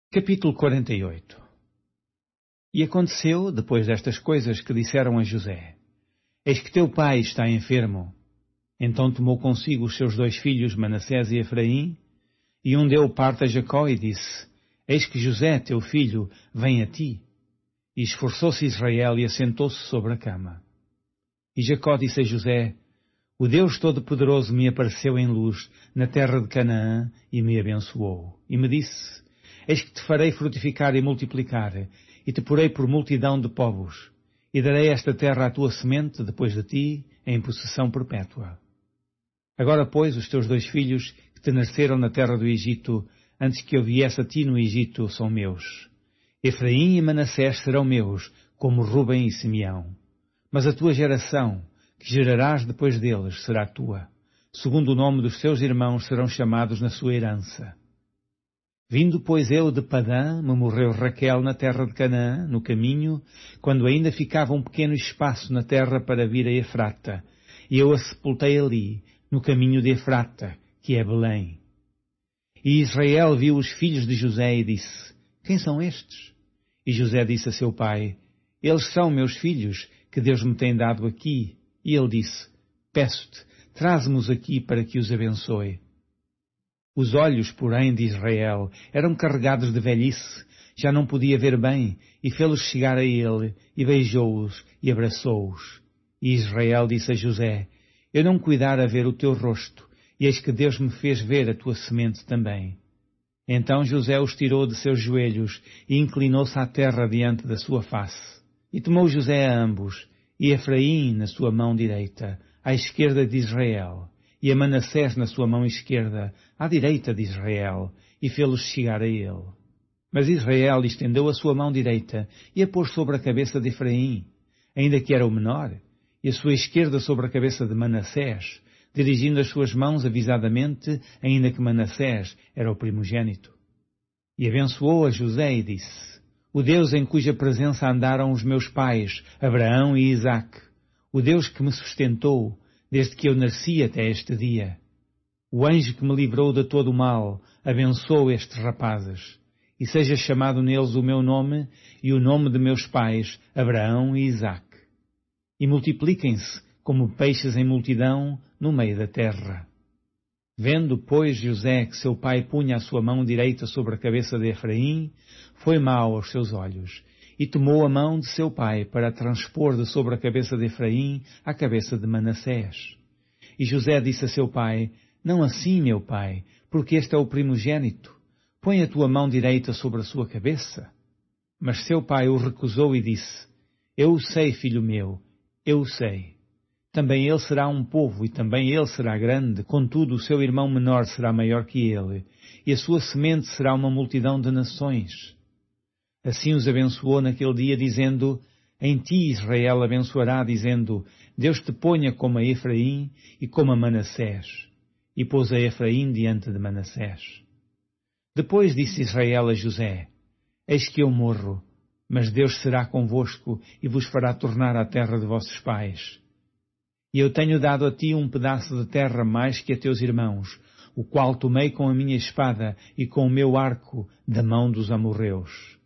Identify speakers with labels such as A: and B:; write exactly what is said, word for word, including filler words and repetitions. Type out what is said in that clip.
A: Capítulo quarenta e oito. E aconteceu, depois destas coisas, que disseram a José: Eis que teu pai está enfermo. Então tomou consigo os seus dois filhos, Manassés e Efraim, e um deu parte a Jacó e disse: Eis que José, teu filho, vem a ti. E esforçou-se Israel e assentou-se sobre a cama. E Jacó disse a José: O Deus Todo-Poderoso me apareceu em luz na terra de Canaã e me abençoou. E me disse: Eis que te farei frutificar e multiplicar, e te porei por multidão de povos, e darei esta terra à tua semente depois de ti, em possessão perpétua. Agora, pois, os teus dois filhos, que te nasceram na terra do Egito, antes que eu viesse a ti no Egito, são meus. Efraim e Manassés serão meus, como Rúben e Simeão. Mas a tua geração, que gerarás depois deles, será tua. Segundo o nome dos seus irmãos serão chamados na sua herança. Vindo, pois, eu de Padã, me morreu Raquel na terra de Canaã, no caminho, quando ainda ficava um pequeno espaço na terra para vir a Efrata, e eu a sepultei ali, no caminho de Efrata, que é Belém. E Israel viu os filhos de José e disse: Quem são estes? E José disse a seu pai: Eles são meus filhos, que Deus me tem dado aqui. E ele disse: Peço-te, traze-me-os aqui para que os abençoe. Os olhos, porém, de Israel eram carregados de velhice, já não podia ver bem, e fê-los chegar a ele, e beijou-os, e abraçou-os. E Israel disse a José: Eu não cuidara ver o teu rosto, e eis que Deus me fez ver a tua semente também. Então José os tirou de seus joelhos, e inclinou-se à terra diante da sua face. E tomou José a ambos, e Efraim na sua mão direita, à esquerda de Israel, e a Manassés na sua mão esquerda, à direita de Israel, e fê-los chegar a ele. Mas Israel estendeu a sua mão direita, e a pôs sobre a cabeça de Efraim, ainda que era o menor, e a sua esquerda sobre a cabeça de Manassés, dirigindo as suas mãos avisadamente, ainda que Manassés era o primogênito. E abençoou a José e disse: O Deus em cuja presença andaram os meus pais, Abraão e Isaque, o Deus que me sustentou, desde que eu nasci até este dia. O anjo que me livrou de todo o mal, abençoe estes rapazes, e seja chamado neles o meu nome e o nome de meus pais, Abraão e Isaque. E multipliquem-se como peixes em multidão no meio da terra. Vendo, pois, José que seu pai punha a sua mão direita sobre a cabeça de Efraim, foi mau aos seus olhos, e tomou a mão de seu pai para transpor de sobre a cabeça de Efraim a cabeça de Manassés. E José disse a seu pai: Não assim, meu pai, porque este é o primogênito. Põe a tua mão direita sobre a sua cabeça. Mas seu pai o recusou e disse: Eu o sei, filho meu, eu o sei. Também ele será um povo, e também ele será grande, contudo o seu irmão menor será maior que ele, e a sua semente será uma multidão de nações. Assim os abençoou naquele dia, dizendo: Em ti Israel abençoará, dizendo: Deus te ponha como a Efraim e como a Manassés. E pôs a Efraim diante de Manassés. Depois disse Israel a José: Eis que eu morro, mas Deus será convosco e vos fará tornar à terra de vossos pais. E eu tenho dado a ti um pedaço de terra mais que a teus irmãos, o qual tomei com a minha espada e com o meu arco da mão dos amorreus.